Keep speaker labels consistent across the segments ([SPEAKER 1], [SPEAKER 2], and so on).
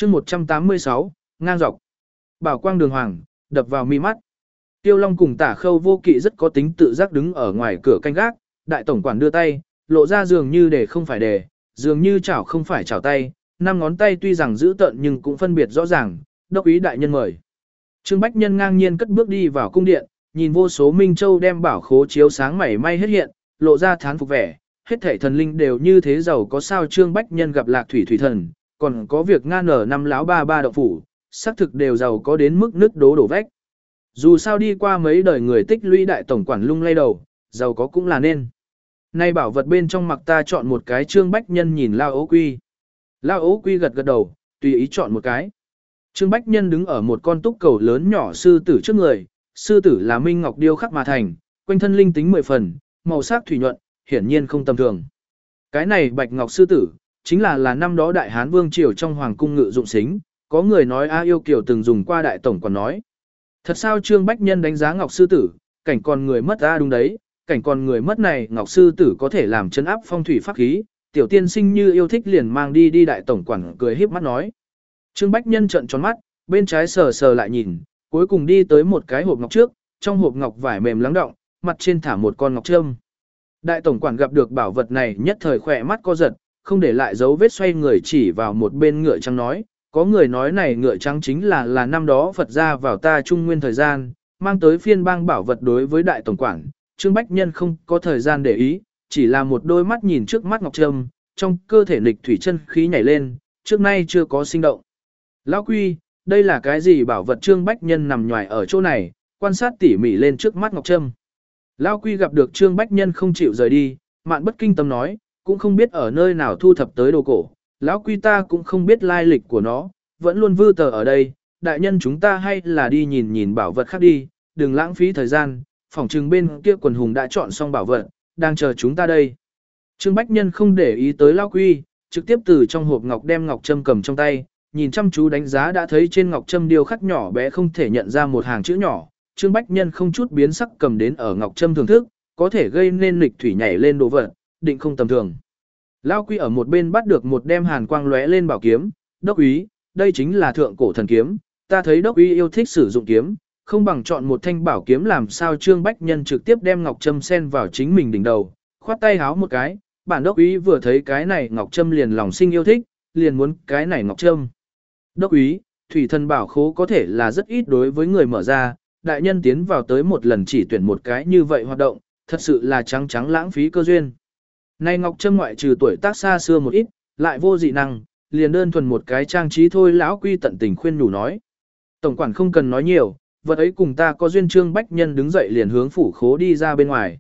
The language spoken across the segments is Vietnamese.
[SPEAKER 1] chương 186, ngang dọc. Bảo quang đường hoàng, đập vào mi mắt. Tiêu Long cùng Tả Khâu Vô Kỵ rất có tính tự giác đứng ở ngoài cửa canh gác, đại tổng quản đưa tay, lộ ra dường như để không phải để, dường như chảo không phải chảo tay, năm ngón tay tuy rằng giữ tợn nhưng cũng phân biệt rõ ràng, đốc ý đại nhân mời. Trương Bách Nhân ngang nhiên cất bước đi vào cung điện, nhìn vô số minh châu đem bảo khố chiếu sáng mảy may hết hiện, lộ ra thán phục vẻ, hết thảy thần linh đều như thế giàu có sao. Trương Bách Nhân gặp Lạc Thủy thủy thần, còn có việc ngan ở năm lão ba ba động phủ, xác thực đều giàu có đến mức nứt đổ vách. Dù sao đi qua mấy đời người tích lũy, đại tổng quản lung lay đầu, giàu có cũng là nên. Nay bảo vật bên trong mặc ta chọn một cái. Trương Bách Nhân nhìn Lao Ố Quy. Lao Ố Quy gật gật đầu, tùy ý chọn một cái. Trương Bách Nhân đứng ở một con túc cầu lớn nhỏ sư tử trước người, sư tử là minh ngọc điêu khắc mà thành, quanh thân linh tính 10 phần, màu sắc thủy nhuận, hiển nhiên không tầm thường. Cái này bạch ngọc sư tử, chính là năm đó đại hán vương triều trong hoàng cung ngự dụng xính, có người nói A Yêu Kiều từng dùng qua, đại tổng còn nói. Thật sao? Trương Bách Nhân đánh giá ngọc sư tử, cảnh còn người mất đúng đấy, cảnh còn người mất này ngọc sư tử có thể làm chấn áp phong thủy pháp khí, tiểu tiên sinh như yêu thích liền mang đi. Đại tổng quản cười híp mắt nói. Trương Bách Nhân trợn tròn mắt, bên trái sờ sờ lại nhìn, cuối cùng đi tới một cái hộp ngọc trước, trong hộp ngọc vải mềm lắng động, mặt trên thả một con ngọc trâm. Đại tổng quản gặp được bảo vật này nhất thời khỏe mắt co giật, không để lại dấu vết, xoay người chỉ vào một bên ngựa trắng nói, có người nói này ngựa trắng chính là năm đó Phật gia vào ta Trung Nguyên thời gian, mang tới phiên bang bảo vật. Đối với đại tổng quản, Trương Bách Nhân không có thời gian để ý, chỉ là một đôi mắt nhìn trước mắt ngọc trâm, trong cơ thể nghịch thủy chân khí nhảy lên, trước nay chưa có sinh động. Lão Quy, đây là cái gì bảo vật? Trương Bách Nhân nằm nhòi ở chỗ này, quan sát tỉ mỉ lên trước mắt ngọc trâm. Lão Quy gặp được Trương Bách Nhân không chịu rời đi, mạn bất kinh tâm nói, cũng không biết ở nơi nào thu thập tới đồ cổ. Lão Quy, ta cũng không biết lai lịch của nó, vẫn luôn vư tờ ở đây, đại nhân chúng ta hay là đi nhìn bảo vật khác đi, đừng lãng phí thời gian, phỏng chừng bên kia quần hùng đã chọn xong bảo vật, đang chờ chúng ta đây. Trương Bách Nhân không để ý tới Lão Quy, trực tiếp từ trong hộp ngọc đem ngọc trâm cầm trong tay, nhìn chăm chú đánh giá, đã thấy trên ngọc trâm điêu khắc nhỏ bé không thể nhận ra một hàng chữ nhỏ. Trương Bách Nhân không chút biến sắc cầm đến ở ngọc trâm thưởng thức, có thể gây nên nghịch thủy nhảy lên đồ vật, định không tầm thường. Lão Quy ở một bên bắt được một đem hàn quang lóe lên bảo kiếm, đốc úy, đây chính là thượng cổ thần kiếm, ta thấy đốc úy yêu thích sử dụng kiếm, không bằng chọn một thanh bảo kiếm làm sao. Trương Bách Nhân trực tiếp đem ngọc trâm sen vào chính mình đỉnh đầu, khoát tay háo một cái, bản đốc úy vừa thấy cái này ngọc trâm liền lòng sinh yêu thích, liền muốn cái này ngọc trâm. Đốc úy, thủy thần bảo khố có thể là rất ít đối với người mở ra, đại nhân tiến vào tới một lần chỉ tuyển một cái như vậy hoạt động, thật sự là trắng lãng phí cơ duyên. Này ngọc trâm ngoại trừ tuổi tác xa xưa một ít, lại vô dị năng, liền đơn thuần một cái trang trí thôi. Lão Quy tận tình khuyên nhủ nói. Tổng quản không cần nói nhiều, vật ấy cùng ta có duyên. Trương Bách Nhân đứng dậy liền hướng phủ khố đi ra bên ngoài.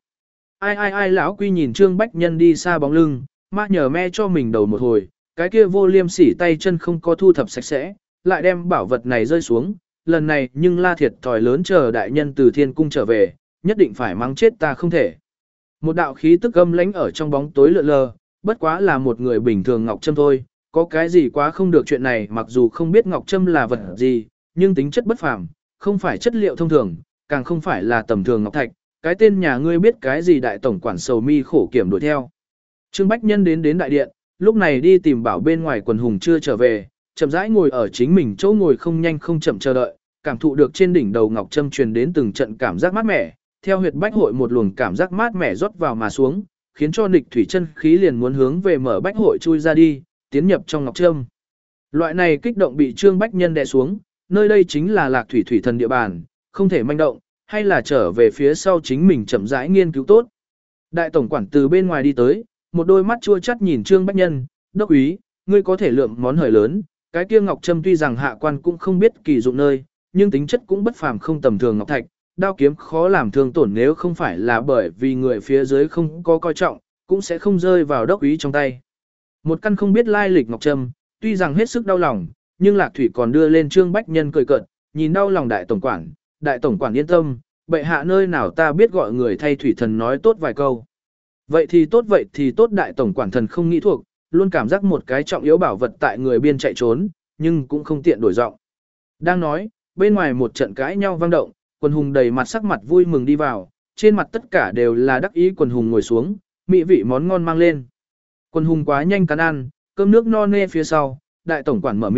[SPEAKER 1] Ai Lão Quy nhìn Trương Bách Nhân đi xa bóng lưng, ma nhờ me cho mình đầu một hồi, cái kia vô liêm sỉ tay chân không có thu thập sạch sẽ, lại đem bảo vật này rơi xuống, lần này nhưng la thiệt thòi lớn, chờ đại nhân từ thiên cung trở về, nhất định phải mắng chết ta không thể. Một đạo khí tức âm lãnh ở trong bóng tối lượn lờ, bất quá là một người bình thường ngọc trâm thôi, có cái gì quá không được. Chuyện này mặc dù không biết ngọc trâm là vật gì, nhưng tính chất bất phàm, không phải chất liệu thông thường, càng không phải là tầm thường ngọc thạch, cái tên nhà ngươi biết cái gì? Đại tổng quản sầu mi khổ kiểm đuổi theo. Trương Bách Nhân đến đại điện, lúc này đi tìm bảo bên ngoài quần hùng chưa trở về, chậm rãi ngồi ở chính mình chỗ ngồi, không nhanh không chậm chờ đợi, cảm thụ được trên đỉnh đầu ngọc trâm truyền đến từng trận cảm giác mát mẻ, theo huyệt bách hội một luồng cảm giác mát mẻ rót vào mà xuống, khiến cho nghịch thủy chân khí liền muốn hướng về mở bách hội chui ra đi, tiến nhập trong ngọc trâm. Loại này kích động bị Trương Bách Nhân đè xuống, nơi đây chính là Lạc Thủy thủy thần địa bàn, không thể manh động, hay là trở về phía sau chính mình chậm rãi nghiên cứu tốt. Đại tổng quản từ bên ngoài đi tới, một đôi mắt chua chắt nhìn Trương Bách Nhân, đốc úy, ngươi có thể lượng món hời lớn, cái kia ngọc trâm tuy rằng hạ quan cũng không biết kỳ dụng nơi, nhưng tính chất cũng bất phàm không tầm thường ngọc thạch, đao kiếm khó làm thương tổn, nếu không phải là bởi vì người phía dưới không có coi trọng, cũng sẽ không rơi vào đốc úy trong tay. Một căn không biết lai lịch ngọc trâm, tuy rằng hết sức đau lòng, nhưng Lạc Thủy còn đưa lên. Trương Bách Nhân cười cợt, nhìn đau lòng đại tổng quản yên tâm, bệ hạ nơi nào ta biết gọi người thay thủy thần nói tốt vài câu. Vậy thì tốt, đại tổng quản thần không nghĩ thuộc, luôn cảm giác một cái trọng yếu bảo vật tại người biên chạy trốn, nhưng cũng không tiện đổi giọng. Đang nói, bên ngoài một trận cãi nhau vang động, quần hùng đầy mặt sắc mặt vui mừng đi vào, trên mặt tất cả đều là đắc ý. Quần hùng ngồi xuống, mỹ vị món ngon mang lên. Quần hùng quá nhanh cắn ăn, cơm nước no nê phía sau, đại tổng quản mở miệng,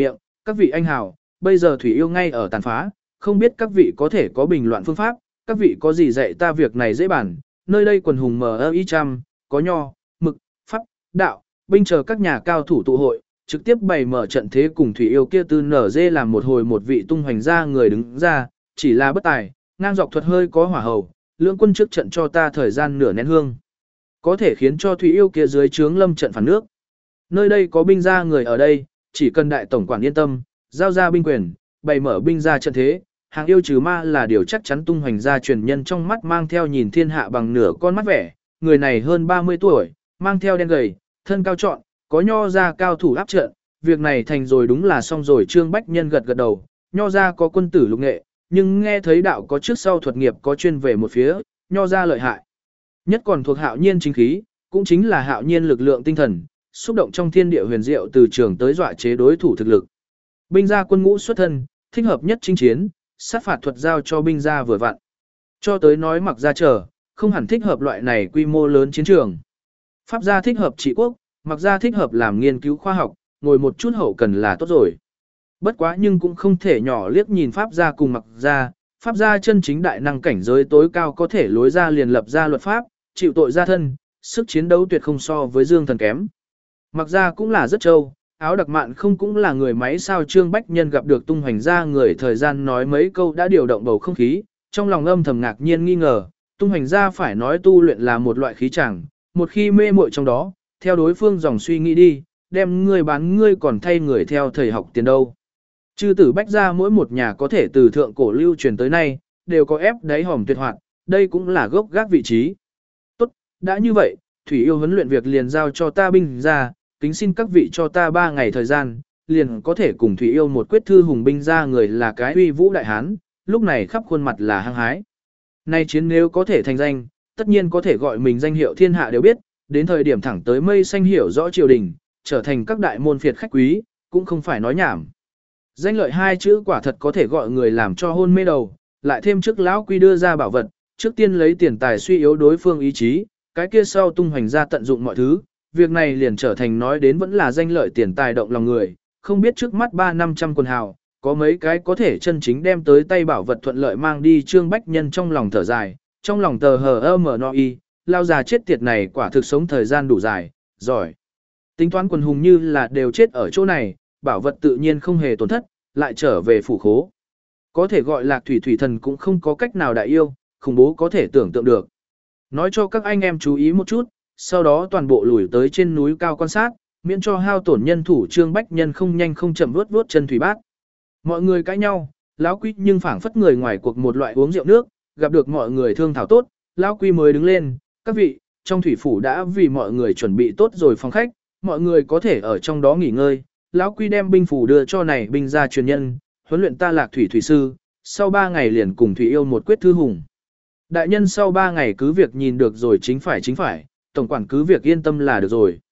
[SPEAKER 1] các vị anh hào, bây giờ Thủy Yêu ngay ở tàn phá, không biết các vị có thể có bình luận phương pháp, các vị có gì dạy ta việc này dễ bản, nơi đây quần hùng mờ y trăm, có nho, mực, pháp, đạo, binh chờ các nhà cao thủ tụ hội, trực tiếp bày mở trận thế cùng Thủy Yêu kia tư nở dê làm một hồi một vị tung hoành ra người đứng ra, chỉ là bất tài, ngang dọc thuật hơi có hỏa hầu, lưỡng quân trước trận cho ta thời gian nửa nén hương. Có thể khiến cho Thủy Yêu kia dưới trướng lâm trận phản nước. Nơi đây có binh ra người ở đây, chỉ cần đại tổng quản yên tâm, giao ra binh quyền, bày mở binh ra trận thế, hàng yêu trừ ma là điều chắc chắn. Tung hoành ra truyền nhân trong mắt mang theo nhìn thiên hạ bằng nửa con mắt vẻ, người này hơn 30 tuổi, mang theo đen gầy, thân cao trọn, có nho ra cao thủ áp trận, việc này thành rồi đúng là xong rồi. Trương Bách Nhân gật gật đầu, nho ra có quân tử lục nghệ, nhưng nghe thấy đạo có trước sau thuật nghiệp có chuyên về một phía, nho ra lợi hại. Nhất còn thuộc hạo nhiên chính khí, cũng chính là hạo nhiên lực lượng tinh thần, xúc động trong thiên địa huyền diệu từ trường tới dọa chế đối thủ thực lực. Binh gia quân ngũ xuất thân, thích hợp nhất chinh chiến, sát phạt thuật giao cho binh gia vừa vặn. Cho tới nói mặc gia chờ, không hẳn thích hợp loại này quy mô lớn chiến trường. Pháp gia thích hợp trị quốc, mặc gia thích hợp làm nghiên cứu khoa học, ngồi một chút hậu cần là tốt rồi. Bất quá nhưng cũng không thể nhỏ liếc nhìn pháp gia cùng mặc gia, pháp gia chân chính đại năng cảnh giới tối cao có thể lối ra liền lập ra luật pháp, chịu tội gia thân, sức chiến đấu tuyệt không so với Dương Thần kém. Mặc gia cũng là rất trâu, áo đặc mạn không cũng là người máy sao. Trương Bách Nhân gặp được tung hoành ra người thời gian nói mấy câu đã điều động bầu không khí, trong lòng âm thầm ngạc nhiên nghi ngờ, tung hoành ra phải nói tu luyện là một loại khí chẳng, một khi mê muội trong đó, theo đối phương dòng suy nghĩ đi, đem ngươi bán ngươi còn thay người theo thầy học tiền đâu. Chư tử Bách gia mỗi một nhà có thể từ thượng cổ lưu truyền tới nay, đều có ép đáy hòm tuyệt hoạt, đây cũng là gốc gác vị trí. Tốt, đã như vậy, Thủy Yêu huấn luyện việc liền giao cho ta binh ra, kính xin các vị cho ta 3 ngày thời gian, liền có thể cùng Thủy Yêu một quyết thư hùng binh ra người là cái uy vũ đại hán, lúc này khắp khuôn mặt là hăng hái. Nay chiến nếu có thể thành danh, tất nhiên có thể gọi mình danh hiệu thiên hạ đều biết, đến thời điểm thẳng tới mây xanh hiểu rõ triều đình, trở thành các đại môn phiệt khách quý, cũng không phải nói nhảm. Danh lợi hai chữ quả thật có thể gọi người làm cho hôn mê đầu, lại thêm trước lão quy đưa ra bảo vật, trước tiên lấy tiền tài suy yếu đối phương ý chí, cái kia sau tung hoành ra tận dụng mọi thứ, việc này liền trở thành nói đến vẫn là danh lợi tiền tài động lòng người, không biết trước mắt 300-500 quần hào, có mấy cái có thể chân chính đem tới tay bảo vật thuận lợi mang đi. Trương Bách Nhân trong lòng thở dài, trong lòng tờ hờ mở no y, lao già chết tiệt này quả thực sống thời gian đủ dài, giỏi. Tính toán quần hùng như là đều chết ở chỗ này, bảo vật tự nhiên không hề tổn thất, lại trở về phủ khố. Có thể gọi Lạc Thủy Thủy Thần cũng không có cách nào đại yêu, khủng bố có thể tưởng tượng được. Nói cho các anh em chú ý một chút, sau đó toàn bộ lùi tới trên núi cao quan sát, miễn cho hao tổn nhân thủ. Trương Bách Nhân không nhanh không chậm vuốt chân thủy bát. Mọi người cãi nhau, lão quy nhưng phảng phất người ngoài cuộc một loại uống rượu nước, gặp được mọi người thương thảo tốt, lão quy mới đứng lên, các vị, trong thủy phủ đã vì mọi người chuẩn bị tốt rồi phòng khách, mọi người có thể ở trong đó nghỉ ngơi. Lão quy đem binh phủ đưa cho này binh gia truyền nhân, huấn luyện ta Lạc Thủy thủy sư, sau 3 ngày liền cùng Thủy Yêu một quyết thư hùng. Đại nhân sau 3 ngày cứ việc nhìn được rồi chính phải, tổng quản cứ việc yên tâm là được rồi.